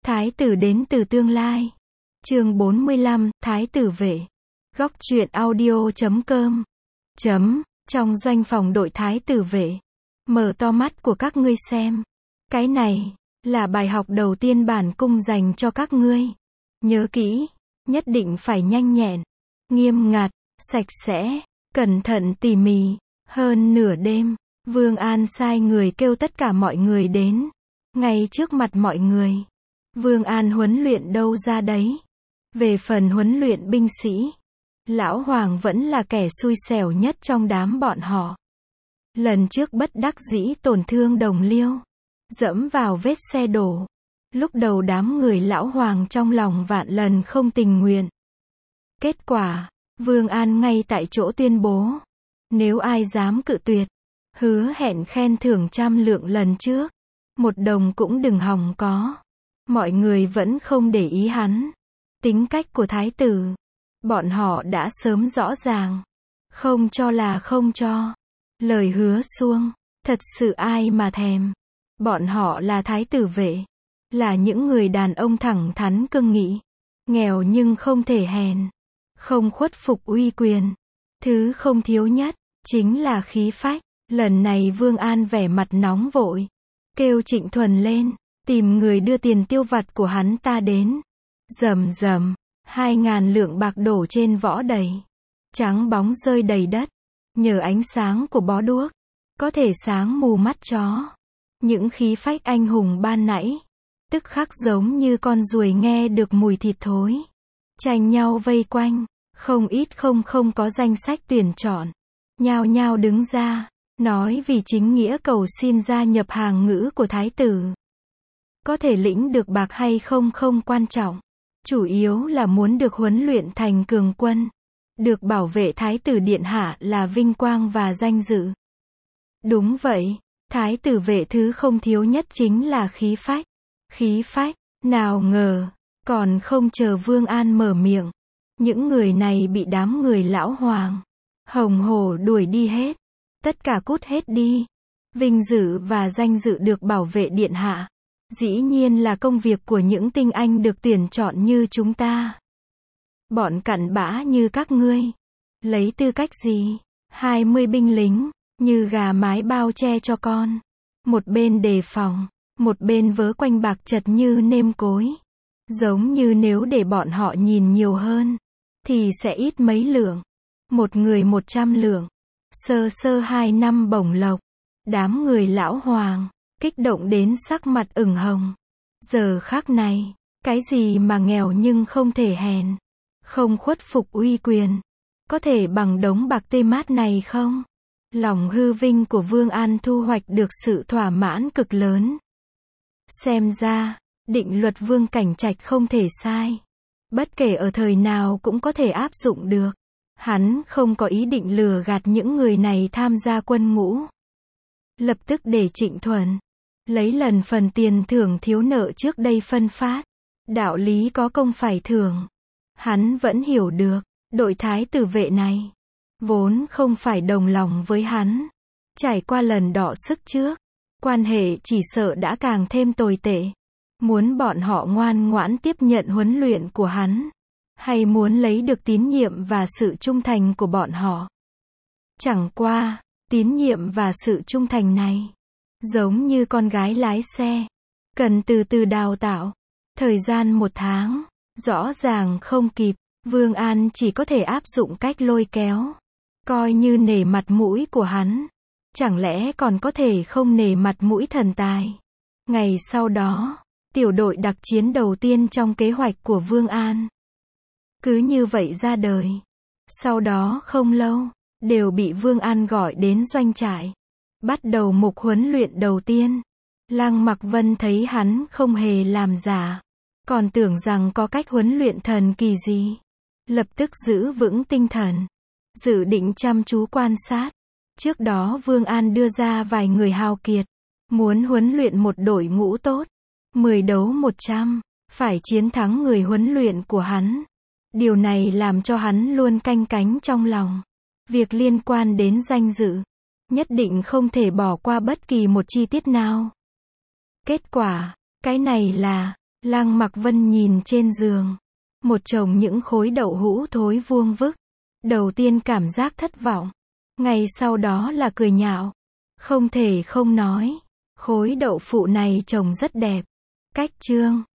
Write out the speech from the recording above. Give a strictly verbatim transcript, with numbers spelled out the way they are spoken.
Thái tử đến từ tương lai. Chương bốn mươi lăm, Thái tử vệ. Góc truyện audio chấm com. Chấm, trong doanh phòng đội thái tử vệ. Mở to mắt của các ngươi xem. Cái này, là bài học đầu tiên bản cung dành cho các ngươi. Nhớ kỹ, nhất định phải nhanh nhẹn, nghiêm ngặt, sạch sẽ, cẩn thận tỉ mỉ. Hơn nửa đêm, Vương An sai người kêu tất cả mọi người đến. Ngay trước mặt mọi người. Vương An huấn luyện đâu ra đấy. Về phần huấn luyện binh sĩ, Lão Hoàng vẫn là kẻ xui xẻo nhất trong đám bọn họ. Lần trước bất đắc dĩ tổn thương đồng liêu, dẫm vào vết xe đổ. Lúc đầu đám người Lão Hoàng trong lòng vạn lần không tình nguyện. Kết quả, Vương An ngay tại chỗ tuyên bố, nếu ai dám cự tuyệt, hứa hẹn khen thưởng trăm lượng lần trước, một đồng cũng đừng hòng có. Mọi người vẫn không để ý hắn. Tính cách của thái tử, bọn họ đã sớm rõ ràng. Không cho là không cho. Lời hứa suông, thật sự ai mà thèm. Bọn họ là thái tử vệ, là những người đàn ông thẳng thắn cương nghị. Nghèo nhưng không thể hèn, không khuất phục uy quyền. Thứ không thiếu nhất, chính là khí phách. Lần này Vương An vẻ mặt nóng vội, kêu Trịnh Thuần lên, tìm người đưa tiền tiêu vặt của hắn ta đến. Rầm rầm, hai ngàn lượng bạc đổ trên võ đầy. Trắng bóng rơi đầy đất. Nhờ ánh sáng của bó đuốc, có thể sáng mù mắt chó. Những khí phách anh hùng ban nãy, tức khắc giống như con ruồi nghe được mùi thịt thối. Tranh nhau vây quanh, không ít không không có danh sách tuyển chọn. Nhao nhao đứng ra, nói vì chính nghĩa cầu xin gia nhập hàng ngũ của thái tử. Có thể lĩnh được bạc hay không không quan trọng. Chủ yếu là muốn được huấn luyện thành cường quân. Được bảo vệ thái tử điện hạ là vinh quang và danh dự. Đúng vậy, thái tử vệ thứ không thiếu nhất chính là khí phách. Khí phách, nào ngờ, còn không chờ Vương An mở miệng. Những người này bị đám người Lão Hoàng, hồng hổ đuổi đi hết. Tất cả cút hết đi. Vinh dự và danh dự được bảo vệ điện hạ. Dĩ nhiên là công việc của những tinh anh được tuyển chọn như chúng ta. Bọn cặn bã như các ngươi. Lấy tư cách gì? hai mươi binh lính, như gà mái bao che cho con. Một bên đề phòng, một bên vớ quanh bạc chật như nêm cối. Giống như nếu để bọn họ nhìn nhiều hơn, thì sẽ ít mấy lượng. Một người một trăm lượng. Sơ sơ hai năm bổng lộc. Đám người Lão Hoàng kích động đến sắc mặt ửng hồng. Giờ khắc này, cái gì mà nghèo nhưng không thể hèn, không khuất phục uy quyền, có thể bằng đống bạc tê mát này không? Lòng hư vinh của Vương An thu hoạch được sự thỏa mãn cực lớn. Xem ra, định luật Vương Cảnh Trạch không thể sai. Bất kể ở thời nào cũng có thể áp dụng được. Hắn không có ý định lừa gạt những người này tham gia quân ngũ. Lập tức để Trịnh Thuần lấy lần phần tiền thưởng thiếu nợ trước đây phân phát. Đạo lý có công phải thưởng. Hắn vẫn hiểu được, đội thái tử vệ này vốn không phải đồng lòng với hắn. Trải qua lần đọ sức trước, quan hệ chỉ sợ đã càng thêm tồi tệ. Muốn bọn họ ngoan ngoãn tiếp nhận huấn luyện của hắn, hay muốn lấy được tín nhiệm và sự trung thành của bọn họ. Chẳng qua, tín nhiệm và sự trung thành này, giống như con gái lái xe, cần từ từ đào tạo. Thời gian một tháng, rõ ràng không kịp. Vương An chỉ có thể áp dụng cách lôi kéo, coi như nể mặt mũi của hắn. Chẳng lẽ còn có thể không nể mặt mũi thần tài? Ngày sau đó, tiểu đội đặc chiến đầu tiên trong kế hoạch của Vương An cứ như vậy ra đời. Sau đó không lâu, đều bị Vương An gọi đến doanh trại, bắt đầu mục huấn luyện đầu tiên. Lăng Mặc Vân thấy hắn không hề làm giả, còn tưởng rằng có cách huấn luyện thần kỳ gì. Lập tức giữ vững tinh thần, dự định chăm chú quan sát. Trước đó Vương An đưa ra vài người hào kiệt, muốn huấn luyện một đội ngũ tốt, mười đấu một trăm, phải chiến thắng người huấn luyện của hắn. Điều này làm cho hắn luôn canh cánh trong lòng. Việc liên quan đến danh dự, nhất định không thể bỏ qua bất kỳ một chi tiết nào. Kết quả, cái này là Lăng Mặc Vân nhìn trên giường. Một chồng những khối đậu hũ thối vuông vức. Đầu tiên cảm giác thất vọng. Ngay sau đó là cười nhạo. Không thể không nói. Khối đậu phụ này trông rất đẹp. Cách trương.